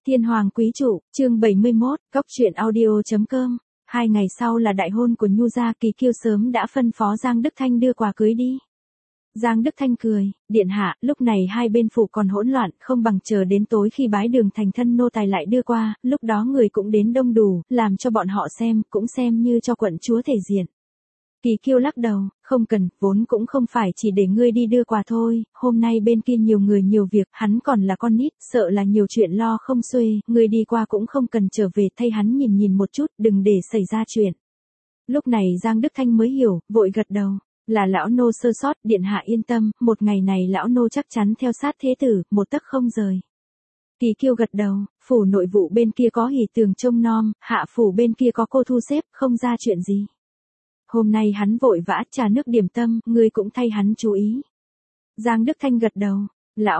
Thiên Hoàng Quý Trụ, chương 71, Cóc truyện audio.com. 2 ngày sau là đại hôn của Nhu gia, Kỳ Kiêu sớm đã phân phó Giang Đức Thanh đưa quà cưới đi. Giang Đức Thanh cười, điện hạ, lúc này hai bên phủ còn hỗn loạn, không bằng chờ đến tối khi bái đường thành thân nô tài lại đưa qua, lúc đó người cũng đến đông đủ, làm cho bọn họ xem, cũng xem như cho quận chúa thể diện. Kỳ Kiêu lắc đầu, không cần, vốn cũng không phải chỉ để ngươi đi đưa quà thôi, hôm nay bên kia nhiều người nhiều việc, hắn còn là con nít, sợ là nhiều chuyện lo không xuê, ngươi đi qua cũng không cần trở về, thay hắn nhìn một chút, đừng để xảy ra chuyện. Lúc này Giang Đức Thanh mới hiểu, vội gật đầu, là lão nô sơ sót, điện hạ yên tâm, một ngày này lão nô chắc chắn theo sát thế tử, một tấc không rời. Kỳ Kiêu gật đầu, phủ nội vụ bên kia có Hỷ Tường trông nom, hạ phủ bên kia có cô thu xếp, không ra chuyện gì. Hôm nay hắn vội vã trà nước điểm tâm, ngươi cũng thay hắn chú ý. Giang Đức Thanh gật đầu, lão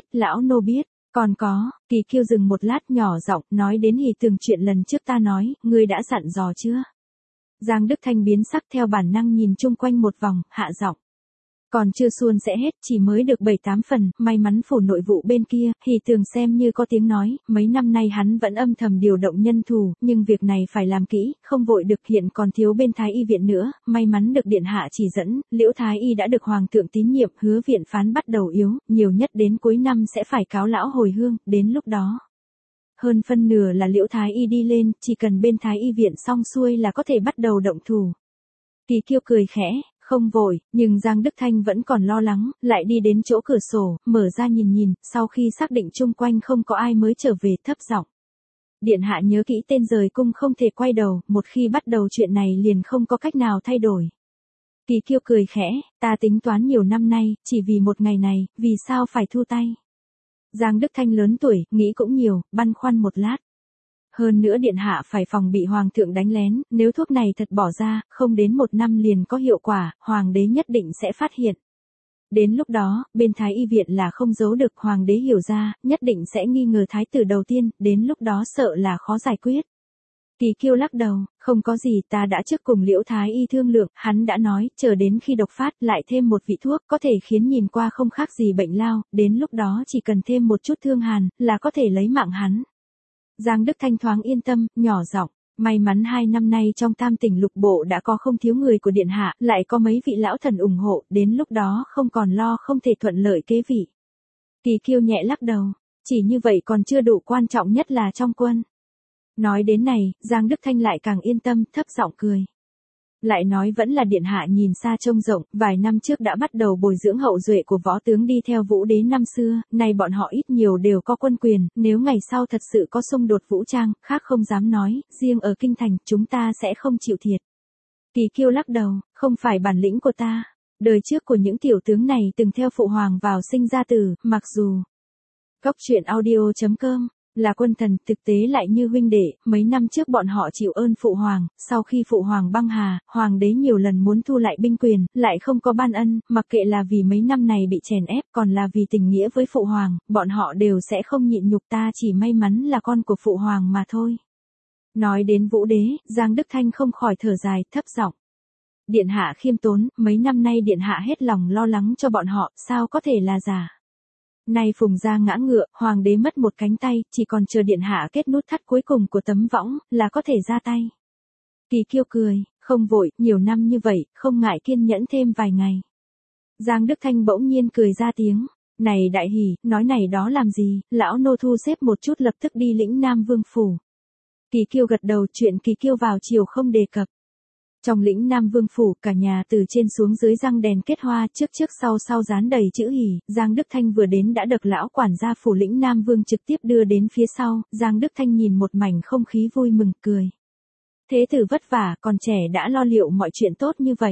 nô biết, còn có, Kỳ Kiêu dừng một lát nhỏ giọng, nói đến Hỷ Tường chuyện lần trước ta nói, ngươi đã dặn dò chưa? Giang Đức Thanh biến sắc theo bản năng nhìn chung quanh một vòng, hạ giọng. Còn chưa suôn sẽ hết, chỉ mới được 7-8 phần, may mắn phủ nội vụ bên kia, Hỷ Tường xem như có tiếng nói, mấy năm nay hắn vẫn âm thầm điều động nhân thủ, nhưng việc này phải làm kỹ, không vội được, hiện còn thiếu bên Thái Y viện nữa, may mắn được điện hạ chỉ dẫn, Liễu Thái Y đã được Hoàng thượng tín nhiệm, hứa viện phán bắt đầu yếu, nhiều nhất đến cuối năm sẽ phải cáo lão hồi hương, đến lúc đó. Hơn phân nửa là Liễu Thái Y đi lên, chỉ cần bên Thái Y viện xong xuôi là có thể bắt đầu động thủ. Kỳ Kiêu cười khẽ. Không vội, nhưng Giang Đức Thanh vẫn còn lo lắng, lại đi đến chỗ cửa sổ, mở ra nhìn, sau khi xác định chung quanh không có ai mới trở về, thấp giọng. Điện hạ nhớ kỹ tên rời cung không thể quay đầu, một khi bắt đầu chuyện này liền không có cách nào thay đổi. Kỳ Kiêu cười khẽ, ta tính toán nhiều năm nay, chỉ vì một ngày này, vì sao phải thu tay. Giang Đức Thanh lớn tuổi, nghĩ cũng nhiều, băn khoăn một lát. Hơn nữa điện hạ phải phòng bị hoàng thượng đánh lén, nếu thuốc này thật bỏ ra, không đến 1 năm liền có hiệu quả, hoàng đế nhất định sẽ phát hiện. Đến lúc đó, bên Thái Y viện là không giấu được, hoàng đế hiểu ra, nhất định sẽ nghi ngờ thái tử đầu tiên, đến lúc đó sợ là khó giải quyết. Kỳ Kiêu lắc đầu, không có gì, ta đã trước cùng Liễu Thái Y thương lượng, hắn đã nói, chờ đến khi độc phát lại thêm một vị thuốc, có thể khiến nhìn qua không khác gì bệnh lao, đến lúc đó chỉ cần thêm một chút thương hàn, là có thể lấy mạng hắn. Giang Đức Thanh thoáng yên tâm, nhỏ giọng, may mắn 2 năm nay trong Tam tỉnh lục bộ đã có không thiếu người của điện hạ, lại có mấy vị lão thần ủng hộ, đến lúc đó không còn lo không thể thuận lợi kế vị. Kỳ Kiêu nhẹ lắc đầu, chỉ như vậy còn chưa đủ, quan trọng nhất là trong quân. Nói đến này, Giang Đức Thanh lại càng yên tâm, thấp giọng cười. Lại nói vẫn là điện hạ nhìn xa trông rộng, vài năm trước đã bắt đầu bồi dưỡng hậu duệ của võ tướng đi theo Vũ đế năm xưa, nay bọn họ ít nhiều đều có quân quyền, nếu ngày sau thật sự có xung đột vũ trang, khác không dám nói, riêng ở kinh thành, chúng ta sẽ không chịu thiệt. Kỳ Kiêu lắc đầu, không phải bản lĩnh của ta, đời trước của những tiểu tướng này từng theo phụ hoàng vào sinh ra tử, mặc dù Cóc truyện audio.com là quân thần, thực tế lại như huynh đệ, mấy năm trước bọn họ chịu ơn phụ hoàng, sau khi phụ hoàng băng hà, hoàng đế nhiều lần muốn thu lại binh quyền, lại không có ban ân, mặc kệ là vì mấy năm này bị chèn ép, còn là vì tình nghĩa với phụ hoàng, bọn họ đều sẽ không nhịn nhục, ta chỉ may mắn là con của phụ hoàng mà thôi. Nói đến Vũ đế, Giang Đức Thanh không khỏi thở dài, thấp giọng. Điện hạ khiêm tốn, mấy năm nay điện hạ hết lòng lo lắng cho bọn họ, sao có thể là giả. Nay phùng ra ngã ngựa, hoàng đế mất một cánh tay, chỉ còn chờ điện hạ kết nút thắt cuối cùng của tấm võng, là có thể ra tay. Kỳ Kiêu cười, không vội, nhiều năm như vậy, không ngại kiên nhẫn thêm vài ngày. Giang Đức Thanh bỗng nhiên cười ra tiếng, này đại hỉ, nói này đó làm gì, lão nô thu xếp một chút lập tức đi lĩnh Nam Vương phủ. Kỳ Kiêu gật đầu, chuyện Kỳ Kiêu vào chiều không đề cập. Trong lĩnh Nam Vương phủ, cả nhà từ trên xuống dưới răng đèn kết hoa, trước sau dán đầy chữ hỉ, Giang Đức Thanh vừa đến đã được lão quản gia phủ lĩnh Nam Vương trực tiếp đưa đến phía sau, Giang Đức Thanh nhìn một mảnh không khí vui mừng, cười. Thế tử vất vả, còn trẻ đã lo liệu mọi chuyện tốt như vậy.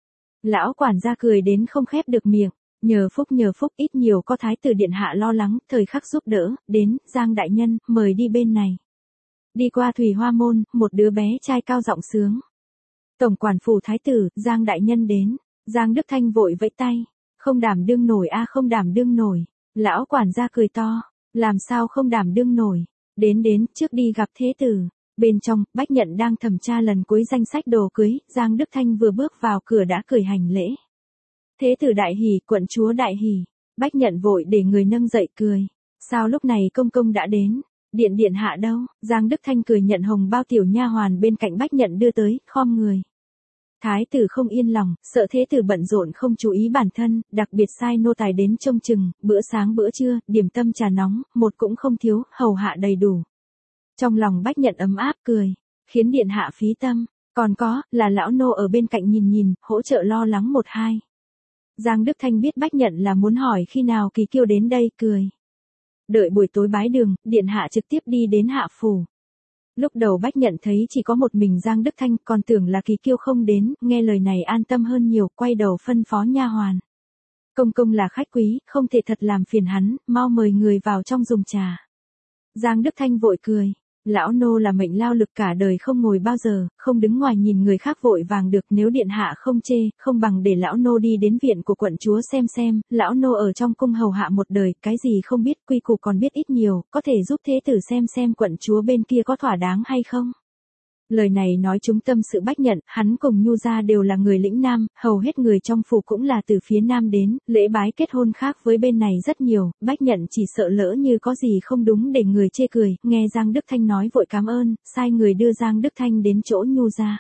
Lão quản gia cười đến không khép được miệng, nhờ phúc ít nhiều có thái tử điện hạ lo lắng, thời khắc giúp đỡ, đến, Giang đại nhân, mời đi bên này. Đi qua Thủy Hoa môn, một đứa bé trai cao giọng sướng. Tổng quản phủ thái tử, Giang đại nhân đến. Giang Đức Thanh vội vẫy tay. Không đảm đương nổi a, không đảm đương nổi. Lão quản gia cười to. Làm sao không đảm đương nổi. Đến, trước đi gặp thế tử. Bên trong, Bách Nhận đang thẩm tra lần cuối danh sách đồ cưới. Giang Đức Thanh vừa bước vào cửa đã cười hành lễ. Thế tử đại hỉ, quận chúa đại hỉ. Bách Nhận vội để người nâng dậy cười. Sao lúc này công công đã đến. Điện hạ đâu? Giang Đức Thanh cười nhận hồng bao tiểu nha hoàn bên cạnh Bách Nhận đưa tới, khom người. Thái tử không yên lòng, sợ thế tử bận rộn không chú ý bản thân, đặc biệt sai nô tài đến trông chừng, bữa sáng bữa trưa, điểm tâm trà nóng, một cũng không thiếu, hầu hạ đầy đủ. Trong lòng Bách Nhận ấm áp cười, khiến điện hạ phí tâm, còn có, là lão nô ở bên cạnh nhìn, hỗ trợ lo lắng một hai. Giang Đức Thanh biết Bách Nhận là muốn hỏi khi nào Kỳ Kiêu đến đây, cười. Đợi buổi tối bái đường, điện hạ trực tiếp đi đến hạ phủ. Lúc đầu Bách Nhận thấy chỉ có một mình Giang Đức Thanh, còn tưởng là Kỳ Kiêu không đến, nghe lời này an tâm hơn nhiều, quay đầu phân phó nha hoàn. Công công là khách quý, không thể thật làm phiền hắn, mau mời người vào trong dùng trà. Giang Đức Thanh vội cười. Lão nô là mệnh lao lực cả đời không ngồi bao giờ, không đứng ngoài nhìn người khác vội vàng được, nếu điện hạ không chê, không bằng để lão nô đi đến viện của quận chúa xem, lão nô ở trong cung hầu hạ một đời, cái gì không biết, quy củ còn biết ít nhiều, có thể giúp thế tử xem quận chúa bên kia có thỏa đáng hay không. Lời này nói trúng tâm sự Bách Nhận, hắn cùng Nhu gia đều là người lĩnh Nam, hầu hết người trong phủ cũng là từ phía Nam đến, lễ bái kết hôn khác với bên này rất nhiều, Bách Nhận chỉ sợ lỡ như có gì không đúng để người chê cười, nghe Giang Đức Thanh nói vội cảm ơn, sai người đưa Giang Đức Thanh đến chỗ Nhu gia.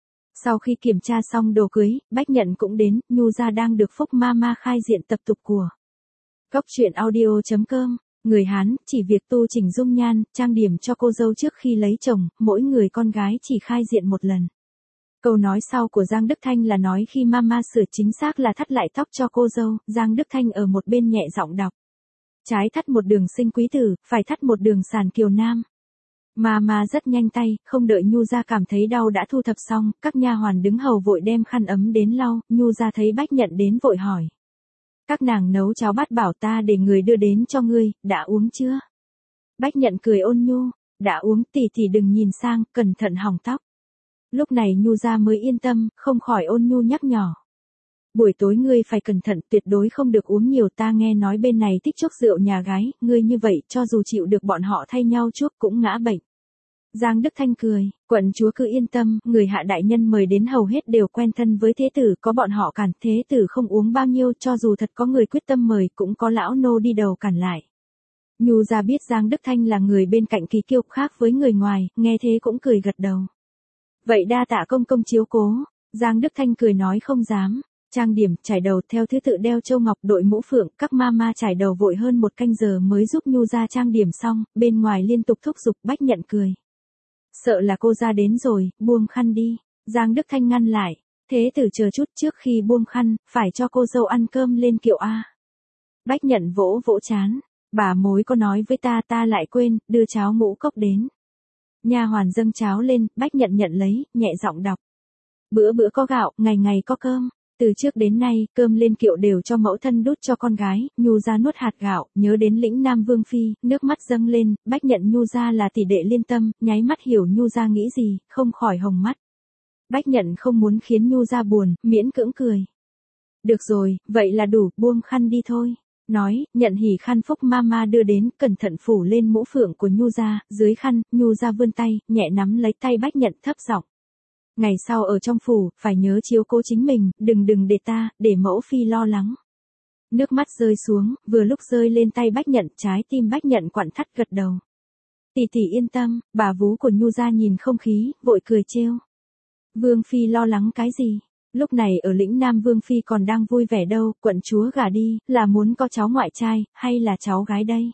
Sau khi kiểm tra xong đồ cưới, Bách Nhận cũng đến, Nhu gia đang được Phúc Mama khai diện tập tục của. Cóc truyện audio.com. Người Hán, chỉ việc tu chỉnh dung nhan, trang điểm cho cô dâu trước khi lấy chồng, mỗi người con gái chỉ khai diện một lần. Câu nói sau của Giang Đức Thanh là nói khi mama sửa, chính xác là thắt lại tóc cho cô dâu, Giang Đức Thanh ở một bên nhẹ giọng đọc. Trái thắt một đường sinh quý tử, phải thắt một đường sàn kiều nam. Mama rất nhanh tay, không đợi Nhu gia cảm thấy đau đã thu thập xong, các nha hoàn đứng hầu vội đem khăn ấm đến lau, Nhu gia thấy Bách Nhận đến vội hỏi. Các nàng nấu cháo bát bảo ta để người đưa đến cho ngươi, đã uống chưa? Bách Nhận cười ôn nhu, đã uống, tỷ đừng nhìn sang, cẩn thận hỏng tóc. Lúc này Nhu gia mới yên tâm, không khỏi ôn nhu nhắc nhỏ. Buổi tối ngươi phải cẩn thận, tuyệt đối không được uống nhiều, ta nghe nói bên này thích chuốc rượu nhà gái, ngươi như vậy, cho dù chịu được bọn họ thay nhau chuốc cũng ngã bệnh. Giang Đức Thanh cười, quận chúa cứ yên tâm, người hạ đại nhân mời đến hầu hết đều quen thân với thế tử, có bọn họ cản, thế tử không uống bao nhiêu, cho dù thật có người quyết tâm mời, cũng có lão nô đi đầu cản lại. Nhu gia biết Giang Đức Thanh là người bên cạnh Kỳ Kiêu, khác với người ngoài, nghe thế cũng cười gật đầu. Vậy đa tạ công công chiếu cố, Giang Đức Thanh cười nói không dám. Trang điểm, trải đầu theo thứ tự đeo châu ngọc, đội mũ phượng, các mama trải đầu vội hơn một canh giờ mới giúp Nhu gia trang điểm xong, bên ngoài liên tục thúc giục. Bách Nhận cười. Sợ là cô ra đến rồi, buông khăn đi. Giang Đức Thanh ngăn lại. Thế tử chờ chút, trước khi buông khăn, phải cho cô dâu ăn cơm lên kiệu a. Bách Nhận vỗ vỗ chán. Bà mối có nói với ta lại quên, đưa cháo ngũ cốc đến. Nha hoàn dâng cháo lên, Bách Nhận nhận lấy, nhẹ giọng đọc. Bữa bữa có gạo, ngày ngày có cơm. Từ trước đến nay, cơm lên kiệu đều cho mẫu thân đút cho con gái, Nhu gia nuốt hạt gạo, nhớ đến lĩnh Nam Vương Phi, nước mắt dâng lên, Bách Nhận Nhu gia là tỷ đệ liên tâm, nháy mắt hiểu Nhu gia nghĩ gì, không khỏi hồng mắt. Bách Nhận không muốn khiến Nhu gia buồn, miễn cưỡng cười. Được rồi, vậy là đủ, buông khăn đi thôi. Nói, nhận hỉ khăn Phúc Mama đưa đến, cẩn thận phủ lên mũ phượng của Nhu gia, dưới khăn, Nhu gia vươn tay, nhẹ nắm lấy tay Bách Nhận thấp giọng. Ngày sau ở trong phủ, phải nhớ chiếu cố chính mình, đừng để ta, để mẫu phi lo lắng. Nước mắt rơi xuống, vừa lúc rơi lên tay Bách Nhận, trái tim Bách Nhận quặn thắt gật đầu. Tỷ yên tâm, bà vú của Nhu gia nhìn không khí, vội cười trêu. Vương phi lo lắng cái gì? Lúc này ở lĩnh Nam Vương phi còn đang vui vẻ đâu, quận chúa gả đi, là muốn có cháu ngoại trai, hay là cháu gái đây?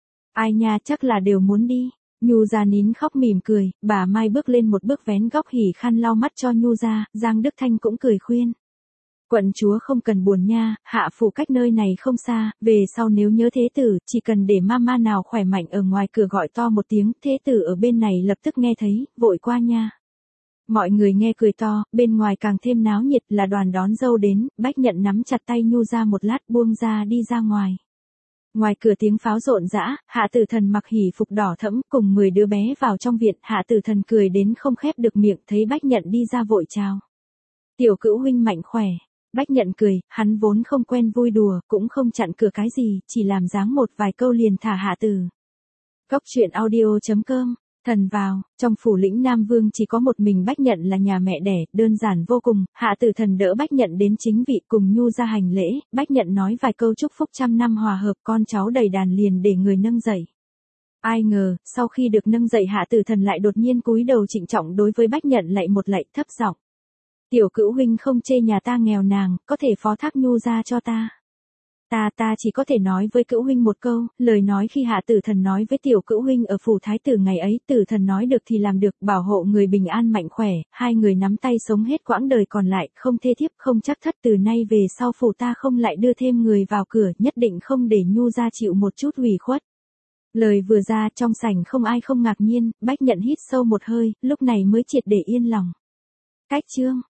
Ai nha, chắc là đều muốn đi. Nhu gia nín khóc mỉm cười, bà Mai bước lên một bước vén góc hỉ khăn lau mắt cho Nhu gia, Giang Đức Thanh cũng cười khuyên. Quận chúa không cần buồn nha, hạ phủ cách nơi này không xa, về sau nếu nhớ thế tử, chỉ cần để mama nào khỏe mạnh ở ngoài cửa gọi to một tiếng, thế tử ở bên này lập tức nghe thấy, vội qua nha. Mọi người nghe cười to, bên ngoài càng thêm náo nhiệt, là đoàn đón dâu đến, Bách Nhận nắm chặt tay Nhu gia một lát buông ra đi ra ngoài. Ngoài cửa tiếng pháo rộn rã, Hạ Tử Thần mặc hỉ phục đỏ thẫm cùng 10 đứa bé vào trong viện, Hạ Tử Thần cười đến không khép được miệng, thấy Bách Nhận đi ra vội chào. Tiểu cữu huynh mạnh khỏe. Bách Nhận cười, hắn vốn không quen vui đùa, cũng không chặn cửa cái gì, chỉ làm dáng một vài câu liền thả Hạ Tử. Cóc truyện audio.com. Thần vào, trong phủ lĩnh Nam Vương chỉ có một mình Bách Nhận là nhà mẹ đẻ, đơn giản vô cùng, Hạ Tử Thần đỡ Bách Nhận đến chính vị cùng Nhu gia hành lễ, Bách Nhận nói vài câu chúc phúc trăm năm hòa hợp, con cháu đầy đàn liền để người nâng dậy. Ai ngờ, sau khi được nâng dậy Hạ Tử Thần lại đột nhiên cúi đầu trịnh trọng đối với Bách Nhận lạy một lạy thấp giọng. Tiểu Cữu huynh không chê nhà ta nghèo nàn, có thể phó thác Nhu gia cho ta. Ta chỉ có thể nói với Cữu huynh một câu, lời nói khi Hạ Tử Thần nói với Tiểu Cữu huynh ở phủ thái tử ngày ấy, Tử Thần nói được thì làm được, bảo hộ người bình an mạnh khỏe, hai người nắm tay sống hết quãng đời còn lại, không thê thiếp, không chắc thất, từ nay về sau phủ ta không lại đưa thêm người vào cửa, nhất định không để Nhu gia chịu một chút ủy khuất. Lời vừa ra, trong sảnh không ai không ngạc nhiên, Bách Nhận hít sâu một hơi, lúc này mới triệt để yên lòng. Cách chương